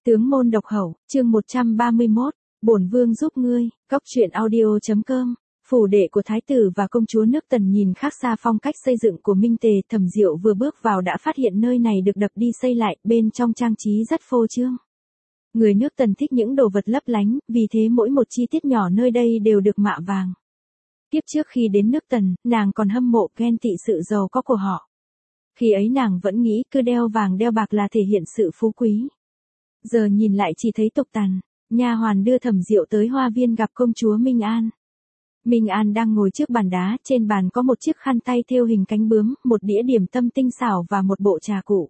Tướng môn độc hậu, chương 131, bổn vương giúp ngươi, góc truyện audio.com. Phủ đệ của thái tử và công chúa nước Tần nhìn khác xa phong cách xây dựng của Minh Tề. Thẩm Diệu vừa bước vào đã phát hiện nơi này được đập đi xây lại, bên trong trang trí rất phô trương. Người nước Tần thích những đồ vật lấp lánh, vì thế mỗi một chi tiết nhỏ nơi đây đều được mạ vàng. Tiếp trước khi đến nước Tần, nàng còn hâm mộ ghen tị sự giàu có của họ. Khi ấy nàng vẫn nghĩ cứ đeo vàng đeo bạc là thể hiện sự phú quý. Giờ nhìn lại chỉ thấy tục tằn. Nha hoàn đưa Thẩm Diệu tới hoa viên gặp công chúa Minh An. Minh An đang ngồi trước bàn đá, trên bàn có một chiếc khăn tay thêu hình cánh bướm, một đĩa điểm tâm tinh xảo và một bộ trà cụ.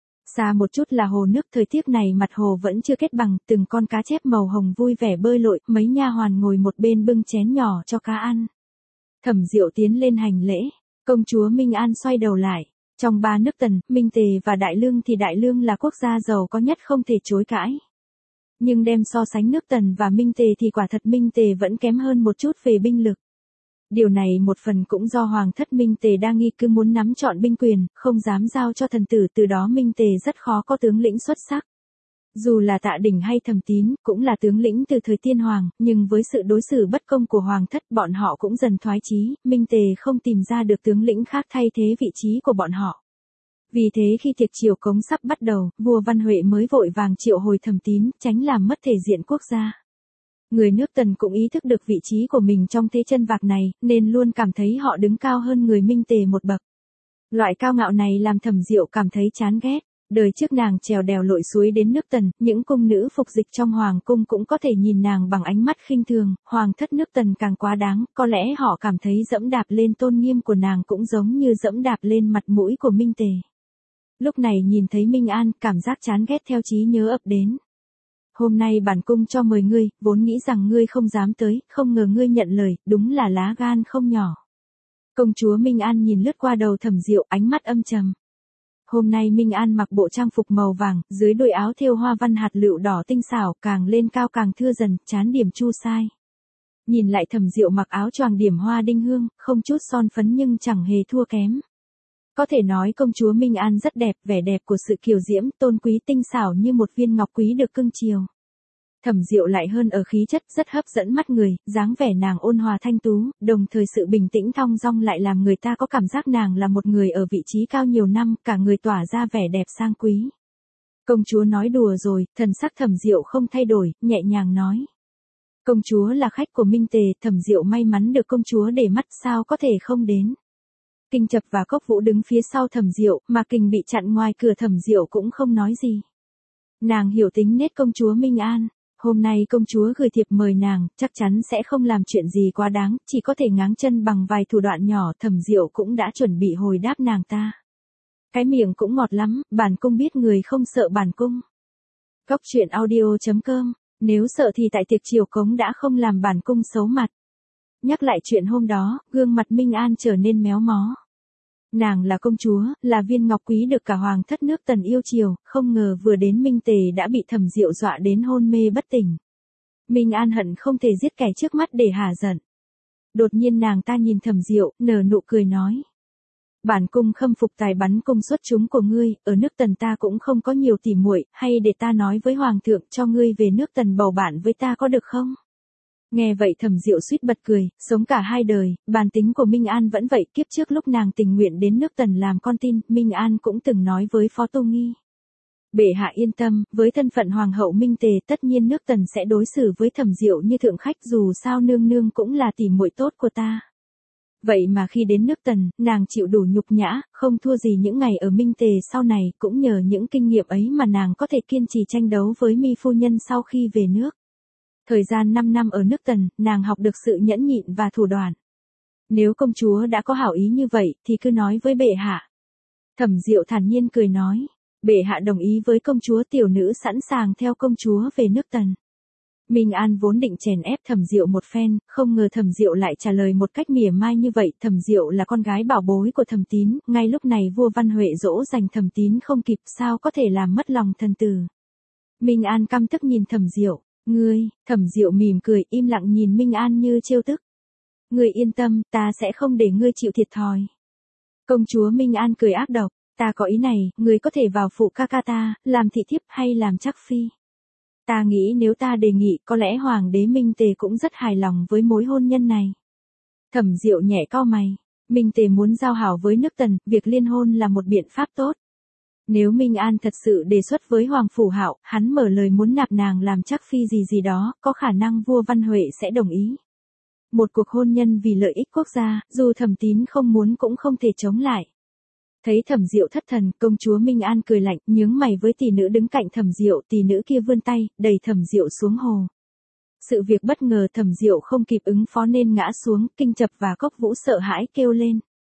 Xa một chút là hồ nước, thời tiết này mặt hồ vẫn chưa kết bằng, từng con cá chép màu hồng vui vẻ bơi lội, mấy nha hoàn ngồi một bên bưng chén nhỏ cho cá ăn. Thẩm Diệu tiến lên hành lễ, công chúa Minh An xoay đầu lại. Trong ba nước Tần, Minh Tề và Đại Lương thì Đại Lương là quốc gia giàu có nhất không thể chối cãi. Nhưng đem so sánh nước Tần và Minh Tề thì quả thật Minh Tề vẫn kém hơn một chút về binh lực. Điều này một phần cũng do Hoàng thất Minh Tề đa nghi cứ muốn nắm trọn binh quyền, không dám giao cho thần tử, từ đó Minh Tề rất khó có tướng lĩnh xuất sắc. Dù là Tạ Đỉnh hay Thẩm Tín, cũng là tướng lĩnh từ thời Tiên Hoàng, nhưng với sự đối xử bất công của Hoàng thất bọn họ cũng dần thoái chí, Minh Tề không tìm ra được tướng lĩnh khác thay thế vị trí của bọn họ. Vì thế khi tiệc triều cống sắp bắt đầu, vua Văn Huệ mới vội vàng triệu hồi Thẩm Tín, tránh làm mất thể diện quốc gia. Người nước Tần cũng ý thức được vị trí của mình trong thế chân vạc này, nên luôn cảm thấy họ đứng cao hơn người Minh Tề một bậc. Loại cao ngạo này làm Thẩm Diệu cảm thấy chán ghét. Đời trước nàng trèo đèo lội suối đến nước Tần, những cung nữ phục dịch trong hoàng cung cũng có thể nhìn nàng bằng ánh mắt khinh thường, hoàng thất nước Tần càng quá đáng, có lẽ họ cảm thấy dẫm đạp lên tôn nghiêm của nàng cũng giống như dẫm đạp lên mặt mũi của Minh Tề. Lúc này nhìn thấy Minh An, cảm giác chán ghét theo trí nhớ ập đến. Hôm nay bản cung cho mời ngươi, vốn nghĩ rằng ngươi không dám tới, không ngờ ngươi nhận lời, đúng là lá gan không nhỏ. Công chúa Minh An nhìn lướt qua đầu Thẩm Diệu, ánh mắt âm trầm. Hôm nay Minh An mặc bộ trang phục màu vàng, dưới đôi áo thêu hoa văn hạt lựu đỏ tinh xảo, càng lên cao càng thưa dần, trán điểm chu sai. Nhìn lại Thẩm Diệu mặc áo choàng điểm hoa đinh hương, không chút son phấn nhưng chẳng hề thua kém. Có thể nói công chúa Minh An rất đẹp, vẻ đẹp của sự kiều diễm, tôn quý tinh xảo như một viên ngọc quý được cưng chiều. Thẩm Diệu lại hơn ở khí chất rất hấp dẫn mắt người, dáng vẻ nàng ôn hòa thanh tú, đồng thời sự bình tĩnh thong dong lại làm người ta có cảm giác nàng là một người ở vị trí cao nhiều năm, cả người tỏa ra vẻ đẹp sang quý. Công chúa nói đùa rồi, thần sắc Thẩm Diệu không thay đổi, nhẹ nhàng nói. Công chúa là khách của Minh Tề, Thẩm Diệu may mắn được công chúa để mắt, sao có thể không đến. Kinh Chập và Cốc Vũ đứng phía sau Thẩm Diệu, mà Kình bị chặn ngoài cửa, Thẩm Diệu cũng không nói gì. Nàng hiểu tính nết công chúa Minh An. Hôm nay công chúa gửi thiệp mời nàng, chắc chắn sẽ không làm chuyện gì quá đáng, chỉ có thể ngáng chân bằng vài thủ đoạn nhỏ. Thẩm Diệu cũng đã chuẩn bị hồi đáp nàng ta. Cái miệng cũng ngọt lắm, bản cung biết người không sợ bản cung. Góc truyện audio.com, nếu sợ thì tại tiệc triều cống đã không làm bản cung xấu mặt. Nhắc lại chuyện hôm đó, gương mặt Minh An trở nên méo mó. Nàng là công chúa, là viên ngọc quý được cả hoàng thất nước Tần yêu chiều, không ngờ vừa đến Minh Tề đã bị Thẩm Diệu dọa đến hôn mê bất tỉnh. Minh An hận không thể giết kẻ trước mắt để hả giận. Đột nhiên nàng ta nhìn Thẩm Diệu, nở nụ cười nói. Bản cung khâm phục tài bắn cung xuất chúng của ngươi, ở nước Tần ta cũng không có nhiều tỉ muội, hay để ta nói với hoàng thượng cho ngươi về nước Tần bầu bạn với ta có được không? Nghe vậy Thẩm Diệu suýt bật cười, sống cả hai đời, bản tính của Minh An vẫn vậy, kiếp trước lúc nàng tình nguyện đến nước Tần làm con tin, Minh An cũng từng nói với Phó Tô Nghi. Bệ hạ yên tâm, với thân phận hoàng hậu Minh Tề tất nhiên nước Tần sẽ đối xử với Thẩm Diệu như thượng khách, dù sao nương nương cũng là tỉ muội tốt của ta. Vậy mà khi đến nước Tần, nàng chịu đủ nhục nhã, không thua gì những ngày ở Minh Tề sau này, cũng nhờ những kinh nghiệm ấy mà nàng có thể kiên trì tranh đấu với Mi phu nhân sau khi về nước. Thời gian 5 năm ở nước Tần, nàng học được sự nhẫn nhịn và thủ đoạn. Nếu công chúa đã có hảo ý như vậy, thì cứ nói với bệ hạ. Thẩm Diệu thản nhiên cười nói. Bệ hạ đồng ý với công chúa, tiểu nữ sẵn sàng theo công chúa về nước Tần. Minh An vốn định chèn ép Thẩm Diệu một phen, không ngờ Thẩm Diệu lại trả lời một cách mỉa mai như vậy. Thẩm Diệu là con gái bảo bối của Thẩm Tín, ngay lúc này vua Văn Huệ dỗ dành Thẩm Tín không kịp, sao có thể làm mất lòng thần tử. Minh An căm tức nhìn Thẩm Diệu. Ngươi, Thẩm Diệu mỉm cười, im lặng nhìn Minh An như trêu tức. Ngươi yên tâm, ta sẽ không để ngươi chịu thiệt thòi. Công chúa Minh An cười ác độc, ta có ý này, ngươi có thể vào phụ ca ca ta, làm thị thiếp hay làm trắc phi. Ta nghĩ nếu ta đề nghị có lẽ Hoàng đế Minh Tề cũng rất hài lòng với mối hôn nhân này. Thẩm Diệu nhẹ cau mày. Minh Tề muốn giao hảo với nước Tần, việc liên hôn là một biện pháp tốt. Nếu Minh An thật sự đề xuất với Hoàng Phủ Hạo, hắn mở lời muốn nạp nàng làm trắc phi gì gì đó, có khả năng vua Văn Huệ sẽ đồng ý. Một cuộc hôn nhân vì lợi ích quốc gia, dù Thẩm Tín không muốn cũng không thể chống lại. Thấy Thẩm Diệu thất thần, công chúa Minh An cười lạnh, nhướng mày với tỷ nữ đứng cạnh Thẩm Diệu, tỷ nữ kia vươn tay, đẩy Thẩm Diệu xuống hồ. Sự việc bất ngờ, Thẩm Diệu không kịp ứng phó nên ngã xuống, Kinh Chập và Cốc Vũ sợ hãi kêu lên.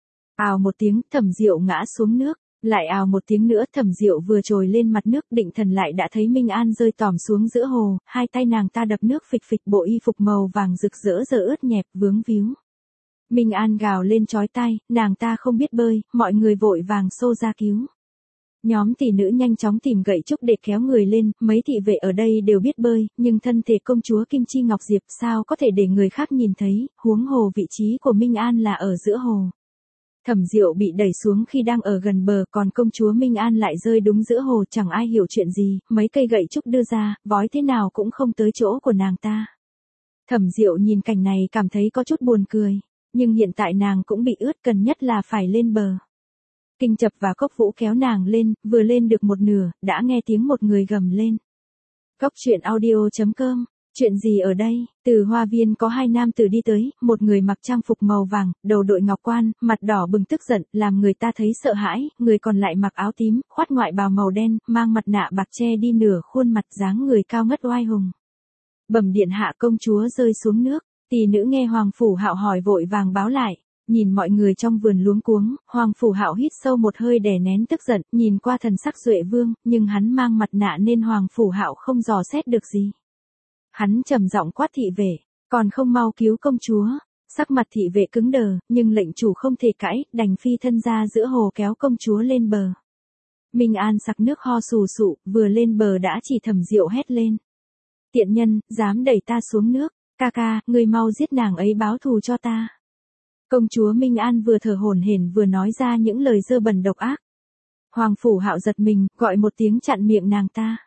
Ào một tiếng, Thẩm Diệu ngã xuống nước, lại ào một tiếng nữa, Thẩm Diệu vừa trồi lên mặt nước, định thần lại đã thấy Minh An rơi tòm xuống giữa hồ, hai tay nàng ta đập nước phịch phịch, bộ y phục màu vàng rực rỡ giờ ướt nhẹp vướng víu. Minh An gào lên chói tai, nàng ta không biết bơi, mọi người vội vàng xô ra cứu. Nhóm tỷ nữ nhanh chóng tìm gậy trúc để kéo người lên, mấy thị vệ ở đây đều biết bơi, nhưng thân thể công chúa Kim Chi Ngọc Diệp sao có thể để người khác nhìn thấy, huống hồ vị trí của Minh An là ở giữa hồ. Thẩm Diệu bị đẩy xuống khi đang ở gần bờ, còn công chúa Minh An lại rơi đúng giữa hồ, chẳng ai hiểu chuyện gì, mấy cây gậy trúc đưa ra, vói thế nào cũng không tới chỗ của nàng ta. Thẩm Diệu nhìn cảnh này cảm thấy có chút buồn cười, nhưng hiện tại nàng cũng bị ướt, cần nhất là phải lên bờ. Kinh Chập và Cốc Vũ kéo nàng lên, vừa lên được một nửa, đã nghe tiếng một người gầm lên. Cốc truyện audio.com. Chuyện gì ở đây? Từ hoa viên có hai nam tử đi tới, một người mặc trang phục màu vàng, đầu đội ngọc quan, mặt đỏ bừng tức giận, làm người ta thấy sợ hãi, người còn lại mặc áo tím, khoác ngoại bào màu đen, mang mặt nạ bạc che đi nửa khuôn mặt, dáng người cao ngất oai hùng. Bẩm điện hạ, công chúa rơi xuống nước. Tỷ nữ nghe Hoàng Phủ Hạo hỏi vội vàng báo lại. Nhìn mọi người trong vườn luống cuống, Hoàng Phủ Hạo hít sâu một hơi đè nén tức giận, nhìn qua thần sắc Duệ Vương, nhưng hắn mang mặt nạ nên Hoàng Phủ Hạo không dò xét được gì. Hắn trầm giọng quát thị vệ, còn không mau cứu công chúa. Sắc mặt thị vệ cứng đờ, nhưng lệnh chủ không thể cãi, đành phi thân ra giữa hồ kéo công chúa lên bờ. Minh An sặc nước ho sù sụ, vừa lên bờ đã chỉ Thẩm Diệu hét lên. Tiện nhân, dám đẩy ta xuống nước, ca ca, ngươi mau giết nàng ấy báo thù cho ta. Công chúa Minh An vừa thở hổn hển vừa nói ra những lời dơ bẩn độc ác. Hoàng Phủ Hạo giật mình, gọi một tiếng chặn miệng nàng ta.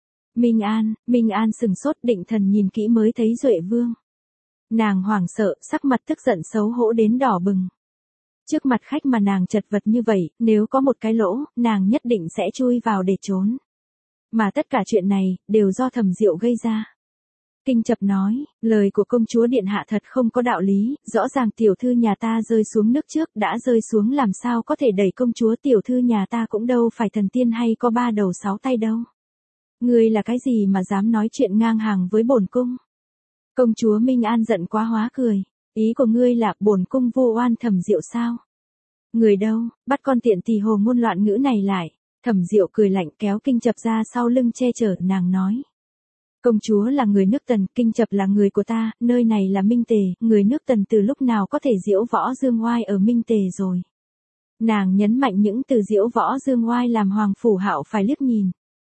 Minh An sừng sốt, định thần nhìn kỹ mới thấy Duệ Vương. Nàng hoảng sợ, sắc mặt tức giận xấu hổ đến đỏ bừng. Trước mặt khách mà nàng chật vật như vậy, nếu có một cái lỗ, nàng nhất định sẽ chui vào để trốn. Mà tất cả chuyện này, đều do Thẩm Diệu gây ra. Kinh Chập nói, lời của công chúa điện hạ thật không có đạo lý, rõ ràng tiểu thư nhà ta rơi xuống nước trước, đã rơi xuống làm sao có thể đẩy công chúa, tiểu thư nhà ta cũng đâu phải thần tiên hay có ba đầu sáu tay đâu. Ngươi là cái gì mà dám nói chuyện ngang hàng với bổn cung? Công chúa Minh An giận quá hóa cười, ý của ngươi là bổn cung vu oan Thẩm Diệu sao? Người đâu, bắt con tiện tỳ hồ ngôn loạn ngữ này lại. Thẩm Diệu cười lạnh kéo Kinh Chập ra sau lưng che chở, nàng nói. Công chúa là người nước Tần, Kinh Chập là người của ta, nơi này là Minh Tề, người nước Tần từ lúc nào có thể diễu võ dương oai ở Minh Tề rồi. Nàng nhấn mạnh những từ diễu võ dương oai làm Hoàng Phủ Hạo phải liếc nhìn.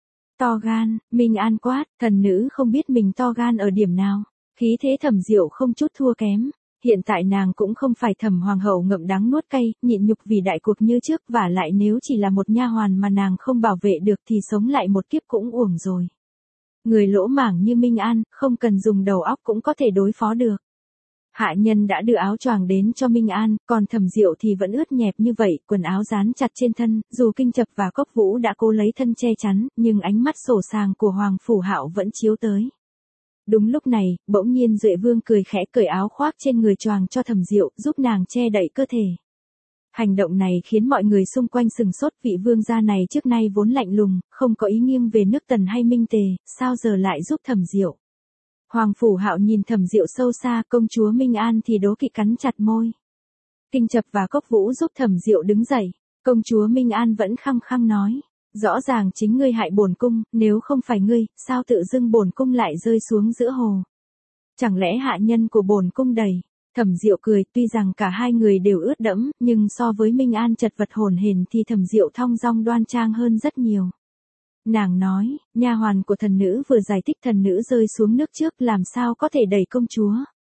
To gan, Minh An quát, thần nữ không biết mình to gan ở điểm nào. Khí thế Thẩm Diệu không chút thua kém. Hiện tại nàng cũng không phải Thẩm Hoàng hậu ngậm đắng nuốt cay, nhịn nhục vì đại cuộc như trước, và lại nếu chỉ là một nha hoàn mà nàng không bảo vệ được thì sống lại một kiếp cũng uổng rồi. Người lỗ mảng như Minh An, không cần dùng đầu óc cũng có thể đối phó được. Hạ nhân đã đưa áo choàng đến cho Minh An, còn Thẩm Diệu thì vẫn ướt nhẹp như vậy, quần áo dán chặt trên thân, dù Kinh Chập và Cốc Vũ đã cố lấy thân che chắn, nhưng ánh mắt sổ sàng của Hoàng Phủ Hạo vẫn chiếu tới. Đúng lúc này, bỗng nhiên Duệ Vương cười khẽ cởi áo khoác trên người choàng cho Thẩm Diệu, giúp nàng che đậy cơ thể. Hành động này khiến mọi người xung quanh sừng sốt, vị vương gia này trước nay vốn lạnh lùng, không có ý nghiêng về nước Tần hay Minh Tề, sao giờ lại giúp Thẩm Diệu. Hoàng Phủ Hạo nhìn Thẩm Diệu sâu xa, công chúa Minh An thì đố kỵ cắn chặt môi. Kinh Chập và Cốc Vũ giúp Thẩm Diệu đứng dậy, công chúa Minh An vẫn khăng khăng nói. Rõ ràng chính ngươi hại bổn cung, nếu không phải ngươi, sao tự dưng bổn cung lại rơi xuống giữa hồ? Chẳng lẽ hạ nhân của bổn cung đẩy? Thẩm Diệu cười, tuy rằng cả hai người đều ướt đẫm, nhưng so với Minh An chật vật hổn hển thì Thẩm Diệu thong dong đoan trang hơn rất nhiều. Nàng nói, nha hoàn của thần nữ vừa giải thích thần nữ rơi xuống nước trước làm sao có thể đẩy công chúa.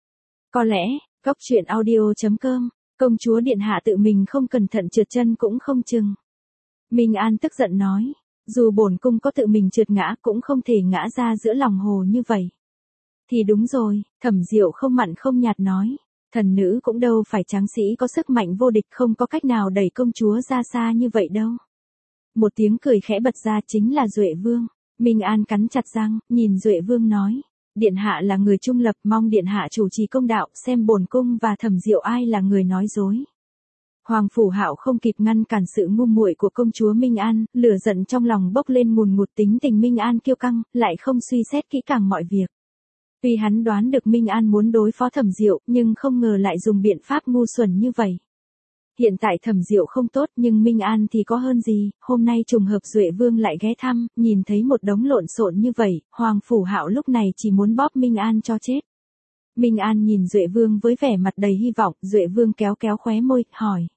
Có lẽ, Cốc truyện audio.com, công chúa điện hạ tự mình không cẩn thận trượt chân cũng không chừng. Minh An tức giận nói, Dù bổn cung có tự mình trượt ngã cũng không thể ngã ra giữa lòng hồ như vậy. Thì đúng rồi, Thẩm Diệu không mặn không nhạt nói. Thần nữ cũng đâu phải tráng sĩ có sức mạnh vô địch, không có cách nào đẩy công chúa ra xa như vậy đâu. Một tiếng cười khẽ bật ra, chính là Duệ Vương. Minh An cắn chặt răng, nhìn Duệ Vương nói. Điện hạ là người trung lập, mong điện hạ chủ trì công đạo, xem bổn cung và Thẩm Diệu ai là người nói dối. Hoàng Phủ Hạo không kịp ngăn cản sự ngu muội của công chúa Minh An, lửa giận trong lòng bốc lên ngùn ngụt, tính tình Minh An kiêu căng, lại không suy xét kỹ càng mọi việc. Tuy hắn đoán được Minh An muốn đối phó Thẩm Diệu, nhưng không ngờ lại dùng biện pháp ngu xuẩn như vậy. Hiện tại Thẩm Diệu không tốt, nhưng Minh An thì có hơn gì, hôm nay trùng hợp Duệ Vương lại ghé thăm, nhìn thấy một đống lộn xộn như vậy, Hoàng Phủ Hạo lúc này chỉ muốn bóp Minh An cho chết. Minh An nhìn Duệ Vương với vẻ mặt đầy hy vọng, Duệ Vương kéo kéo khóe môi, hỏi.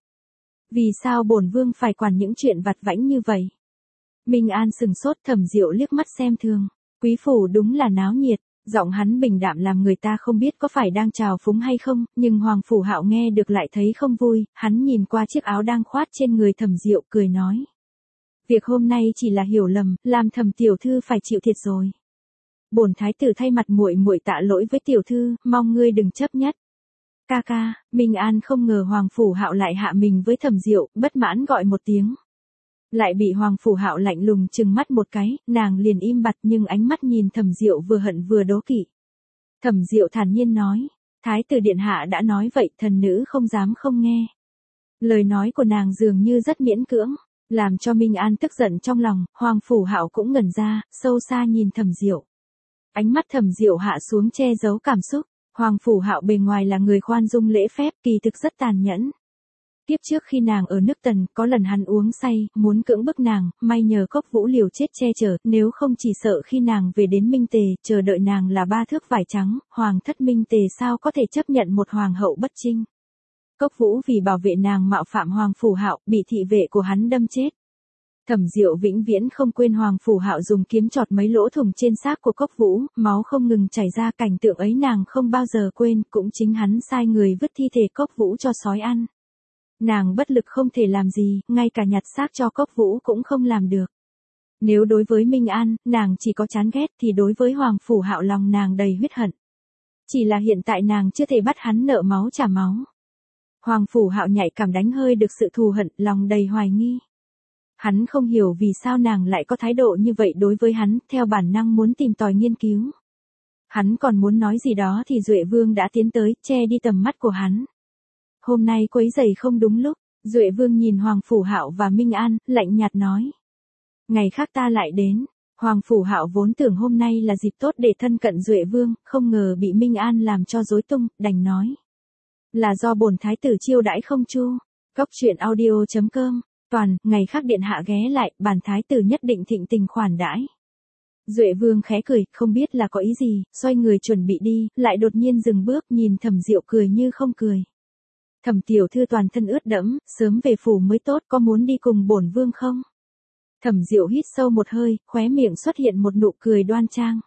Vì sao bổn vương phải quản những chuyện vặt vãnh như vậy? Minh An sừng sốt, Thẩm Diệu liếc mắt xem thường. Quý phủ đúng là náo nhiệt. Giọng hắn bình đạm làm người ta không biết có phải đang trào phúng hay không, nhưng Hoàng Phủ Hạo nghe được lại thấy không vui, hắn nhìn qua chiếc áo đang khoát trên người Thẩm Diệu cười nói. Việc hôm nay chỉ là hiểu lầm, làm Thẩm tiểu thư phải chịu thiệt rồi. Bổn thái tử thay mặt muội muội tạ lỗi với tiểu thư, mong ngươi đừng chấp nhất. Ca ca, Minh An không ngờ Hoàng Phủ Hạo lại hạ mình với Thẩm Diệu, bất mãn gọi một tiếng. Lại bị Hoàng Phủ Hạo lạnh lùng trừng mắt một cái, nàng liền im bặt nhưng ánh mắt nhìn Thẩm Diệu vừa hận vừa đố kỵ. Thẩm Diệu thản nhiên nói, Thái tử điện hạ đã nói vậy, thần nữ không dám không nghe. Lời nói của nàng dường như rất miễn cưỡng, làm cho Minh An tức giận trong lòng, Hoàng Phủ Hạo cũng ngẩn ra, sâu xa nhìn Thẩm Diệu. Ánh mắt Thẩm Diệu hạ xuống che giấu cảm xúc, Hoàng Phủ Hạo bề ngoài là người khoan dung lễ phép, kỳ thực rất tàn nhẫn. Tiếp trước khi nàng ở nước Tần, có lần hắn uống say, muốn cưỡng bức nàng, may nhờ Cốc Vũ liều chết che chở, nếu không chỉ sợ khi nàng về đến Minh Tề, chờ đợi nàng là 3 thước vải trắng, hoàng thất Minh Tề sao có thể chấp nhận một hoàng hậu bất chinh. Cốc Vũ vì bảo vệ nàng mạo phạm Hoàng Phủ Hạo, bị thị vệ của hắn đâm chết. Thẩm Diệu vĩnh viễn không quên Hoàng Phủ Hạo dùng kiếm chọt mấy lỗ thủng trên xác của Cốc Vũ, máu không ngừng chảy ra, cảnh tượng ấy nàng không bao giờ quên, cũng chính hắn sai người vứt thi thể Cốc Vũ cho sói ăn. Nàng bất lực không thể làm gì, ngay cả nhặt xác cho Cốc Vũ cũng không làm được. Nếu đối với Minh An, nàng chỉ có chán ghét thì đối với Hoàng Phủ Hạo lòng nàng đầy huyết hận. Chỉ là hiện tại nàng chưa thể bắt hắn nợ máu trả máu. Hoàng Phủ Hạo nhạy cảm đánh hơi được sự thù hận, lòng đầy hoài nghi. Hắn không hiểu vì sao nàng lại có thái độ như vậy đối với hắn, theo bản năng muốn tìm tòi nghiên cứu. Hắn còn muốn nói gì đó thì Duệ Vương đã tiến tới, che đi tầm mắt của hắn. Hôm nay quấy rầy không đúng lúc, Duệ Vương nhìn Hoàng Phủ Hạo và Minh An, lạnh nhạt nói. Ngày khác ta lại đến. Hoàng Phủ Hạo vốn tưởng hôm nay là dịp tốt để thân cận Duệ Vương, không ngờ bị Minh An làm cho rối tung, đành nói. Là do bổn thái tử chiêu đãi không chu. Cóc truyện audio.com. Toàn, ngày khác điện hạ ghé lại, bản thái tử nhất định thịnh tình khoản đãi. Duệ Vương khẽ cười, không biết là có ý gì, xoay người chuẩn bị đi, lại đột nhiên dừng bước nhìn Thẩm Diệu cười như không cười. Thẩm tiểu thư toàn thân ướt đẫm, sớm về phủ mới tốt, có muốn đi cùng bổn vương không? Thẩm Diệu hít sâu một hơi, khóe miệng xuất hiện một nụ cười đoan trang.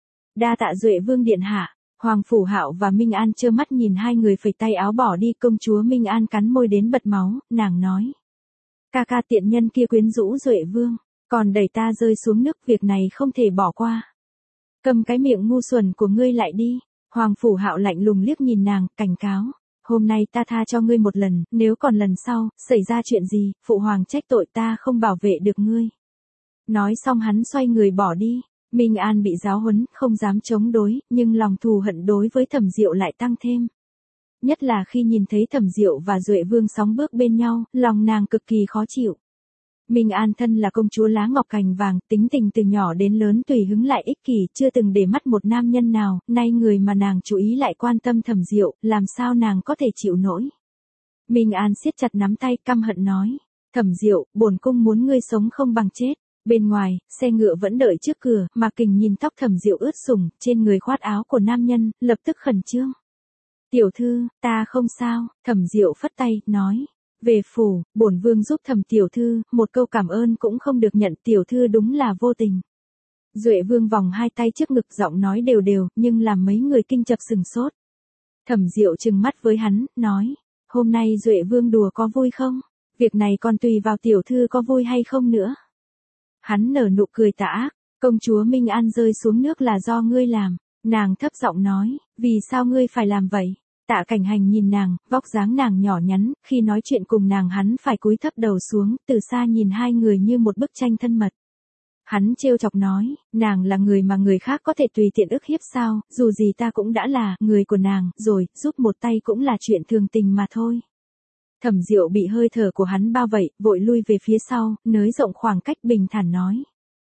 Đa tạ Duệ Vương điện hạ. Hoàng Phủ Hạo và Minh An trơ mắt nhìn hai người phẩy tay áo bỏ đi, công chúa Minh An cắn môi đến bật máu, nàng nói. Ca ca tiện nhân kia quyến rũ Duệ Vương, còn đẩy ta rơi xuống nước, việc này không thể bỏ qua. Cầm cái miệng ngu xuẩn của ngươi lại đi. Hoàng Phủ Hạo lạnh lùng liếc nhìn nàng, cảnh cáo. Hôm nay ta tha cho ngươi một lần, nếu còn lần sau, xảy ra chuyện gì, phụ hoàng trách tội ta không bảo vệ được ngươi. Nói xong hắn xoay người bỏ đi. Minh An bị giáo huấn, không dám chống đối, nhưng lòng thù hận đối với Thẩm Diệu lại tăng thêm. Nhất là khi nhìn thấy Thẩm Diệu và Duệ Vương sóng bước bên nhau, lòng nàng cực kỳ khó chịu. Minh An thân là công chúa lá ngọc cành vàng, tính tình từ nhỏ đến lớn tùy hứng lại ích kỷ, chưa từng để mắt một nam nhân nào, nay người mà nàng chú ý lại quan tâm Thẩm Diệu, làm sao nàng có thể chịu nổi. Minh An siết chặt nắm tay, căm hận nói, Thẩm Diệu, bổn cung muốn ngươi sống không bằng chết. Bên ngoài, xe ngựa vẫn đợi trước cửa, Mạc Kình nhìn tóc Thẩm Diệu ướt sũng, trên người khoát áo của nam nhân, lập tức khẩn trương. Tiểu thư, ta không sao, Thẩm Diệu phất tay, nói. Về phủ, bổn vương giúp Thẩm tiểu thư, một câu cảm ơn cũng không được nhận, tiểu thư đúng là vô tình. Duệ Vương vòng hai tay trước ngực, giọng nói đều đều, nhưng làm mấy người kinh chập sừng sốt. Thẩm Diệu trừng mắt với hắn, nói. Hôm nay Duệ Vương đùa có vui không? Việc này còn tùy vào tiểu thư có vui hay không nữa. Hắn nở nụ cười tà ác, công chúa Minh An rơi xuống nước là do ngươi làm. Nàng thấp giọng nói, vì sao ngươi phải làm vậy? Tạ Cảnh Hành nhìn nàng, vóc dáng nàng nhỏ nhắn, khi nói chuyện cùng nàng hắn phải cúi thấp đầu xuống, từ xa nhìn hai người như một bức tranh thân mật. Hắn trêu chọc nói, nàng là người mà người khác có thể tùy tiện ức hiếp sao, dù gì ta cũng đã là người của nàng, rồi, giúp một tay cũng là chuyện thường tình mà thôi. Thẩm Diệu bị hơi thở của hắn bao vây, vội lui về phía sau, nới rộng khoảng cách bình thản nói.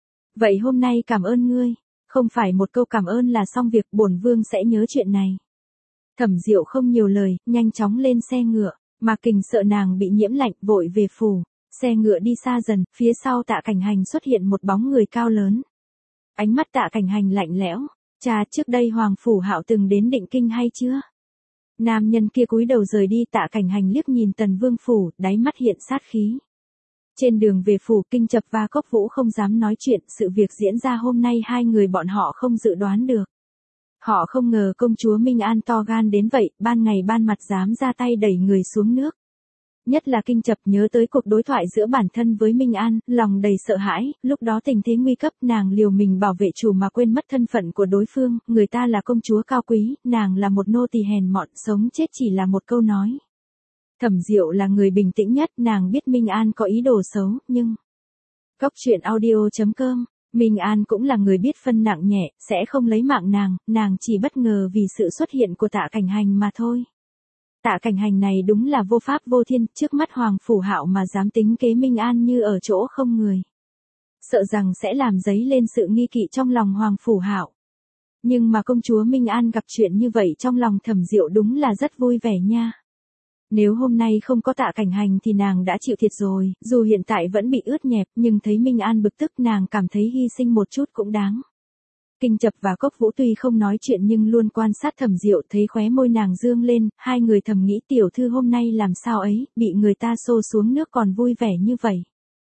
Vậy hôm nay cảm ơn ngươi, không phải một câu cảm ơn là xong việc, bổn vương sẽ nhớ chuyện này. Thẩm Diệu không nhiều lời, nhanh chóng lên xe ngựa, mà Kình sợ nàng bị nhiễm lạnh, vội về phủ. Xe ngựa đi xa dần, phía sau Tạ Cảnh Hành xuất hiện một bóng người cao lớn. Ánh mắt Tạ Cảnh Hành lạnh lẽo, cha, trước đây Hoàng Phủ Hạo từng đến Định Kinh hay chưa? Nam nhân kia cúi đầu rời đi, Tạ Cảnh Hành liếc nhìn Tần Vương phủ, đáy mắt hiện sát khí. Trên đường về phủ, Kinh Chập và Cốc Vũ không dám nói chuyện, sự việc diễn ra hôm nay hai người bọn họ không dự đoán được. Họ không ngờ công chúa Minh An to gan đến vậy, ban ngày ban mặt dám ra tay đẩy người xuống nước. Nhất là Kinh Chập nhớ tới cuộc đối thoại giữa bản thân với Minh An, lòng đầy sợ hãi, lúc đó tình thế nguy cấp, nàng liều mình bảo vệ chủ mà quên mất thân phận của đối phương, người ta là công chúa cao quý, nàng là một nô tỳ hèn mọn, sống chết chỉ là một câu nói. Thẩm Diệu là người bình tĩnh nhất, nàng biết Minh An có ý đồ xấu, nhưng... Cốc truyện audio.com, Minh An cũng là người biết phân nặng nhẹ, sẽ không lấy mạng nàng chỉ bất ngờ vì sự xuất hiện của Tạ Cảnh Hành mà thôi. Tạ Cảnh Hành này đúng là vô pháp vô thiên, trước mắt Hoàng Phủ Hạo mà dám tính kế Minh An như ở chỗ không người. Sợ rằng sẽ làm dấy lên sự nghi kỵ trong lòng Hoàng Phủ Hạo. Nhưng mà công chúa Minh An gặp chuyện như vậy trong lòng Thẩm Diệu đúng là rất vui vẻ nha. Nếu hôm nay không có Tạ Cảnh Hành thì nàng đã chịu thiệt rồi, dù hiện tại vẫn bị ướt nhẹp, nhưng thấy Minh An bực tức nàng cảm thấy hy sinh một chút cũng đáng. Kinh Chập và Cốc Vũ tuy không nói chuyện nhưng luôn quan sát Thẩm Diệu, thấy khóe môi nàng dương lên, hai người thầm nghĩ tiểu thư hôm nay làm sao ấy, bị người ta xô xuống nước còn vui vẻ như vậy.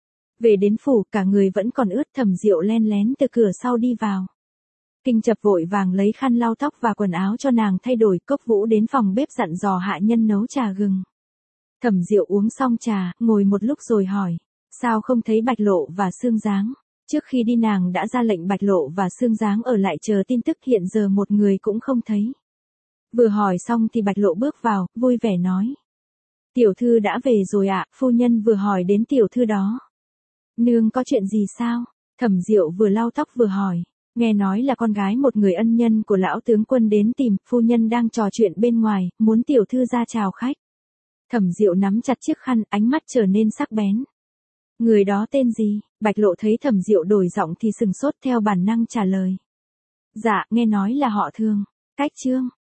Về đến phủ cả người vẫn còn ướt, Thẩm Diệu len lén từ cửa sau đi vào. Kinh Chập vội vàng lấy khăn lau tóc và quần áo cho nàng thay đổi, Cốc Vũ đến phòng bếp dặn dò hạ nhân nấu trà gừng. Thẩm Diệu uống xong trà, ngồi một lúc rồi hỏi, sao không thấy Bạch Lộ và Sương Giáng? Trước khi đi nàng đã ra lệnh Bạch Lộ và Sương Giáng ở lại chờ tin tức, hiện giờ một người cũng không thấy. Vừa hỏi xong thì Bạch Lộ bước vào, vui vẻ nói. Tiểu thư đã về rồi ạ, phu nhân vừa hỏi đến tiểu thư đó. Nương có chuyện gì sao? Thẩm Diệu vừa lau tóc vừa hỏi. Nghe nói là con gái một người ân nhân của lão tướng quân đến tìm, phu nhân đang trò chuyện bên ngoài, muốn tiểu thư ra chào khách. Thẩm Diệu nắm chặt chiếc khăn, ánh mắt trở nên sắc bén. Người đó tên gì? Bạch Lộ thấy Thẩm Diệu đổi giọng thì sừng sốt, theo bản năng trả lời. Dạ, nghe nói là họ Thương. Cách Trương.